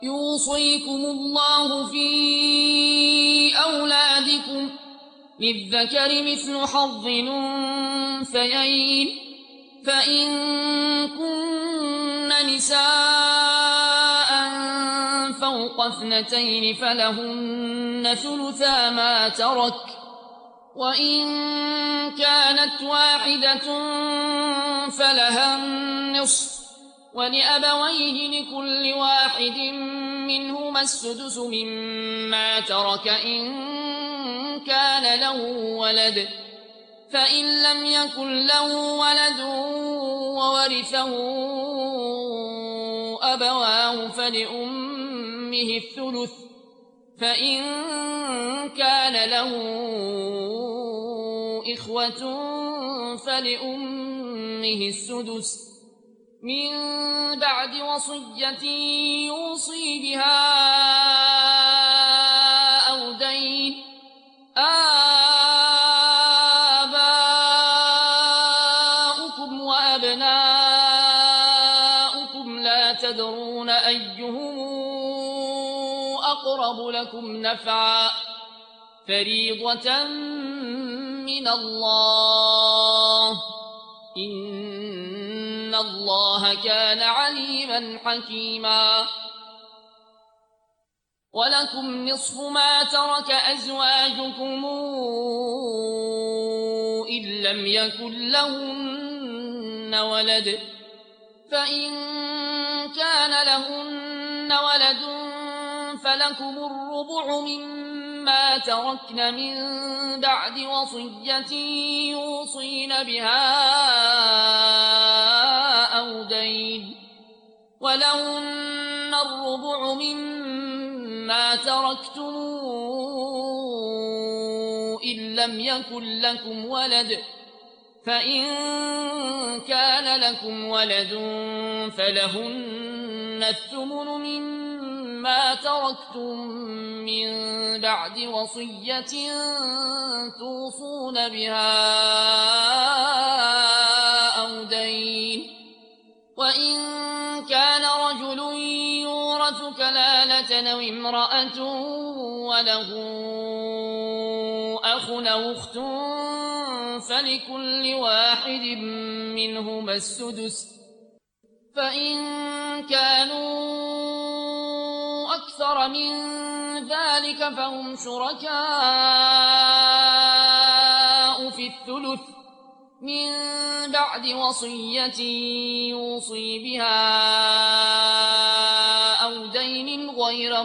يوصيكم الله في أولادكم للذكر مثل حظ الأنثيين فإن كن نساء فوق 2 فلهن ثلثا ما ترك وإن كانت واحدة فلها النصف ولأبويه لكل واحد منهما السدس مما ترك إن كان له ولد فإن لم يكن له ولد وورثه أبواه فلأمه الثلث فإن كان له إخوة فلأمه السدس من بعد وصية يوصي بها أو دين آباؤكم وأبناؤكم لا تدرون أيهم أقرب لكم نفعا فريضة من الله إن الله كان عليما حكيما ولكم نصف ما ترك أزواجكم إن لم يكن لهن ولد فإن كان لهن ولد فلكم الربع مما تركن من بعد وصية يوصين بها أو دين ولهن الربع مما تركتم إن لم يكن لكم ولد فإن كان لكم ولد فلهن الثمن مما تركتم من بعد وصية توصون بها أو دين وإن كان رجل يورث كلالة أو امرأة وله أخ أو أخت فلكل واحد منهما السدس فإن كانوا أكثر من ذلك فهم شركاء في الثلث من بعد وصية يوصي بها أو دين غير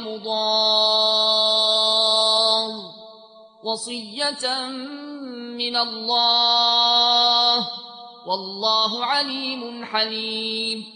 مضار وصية من الله والله عليم حليم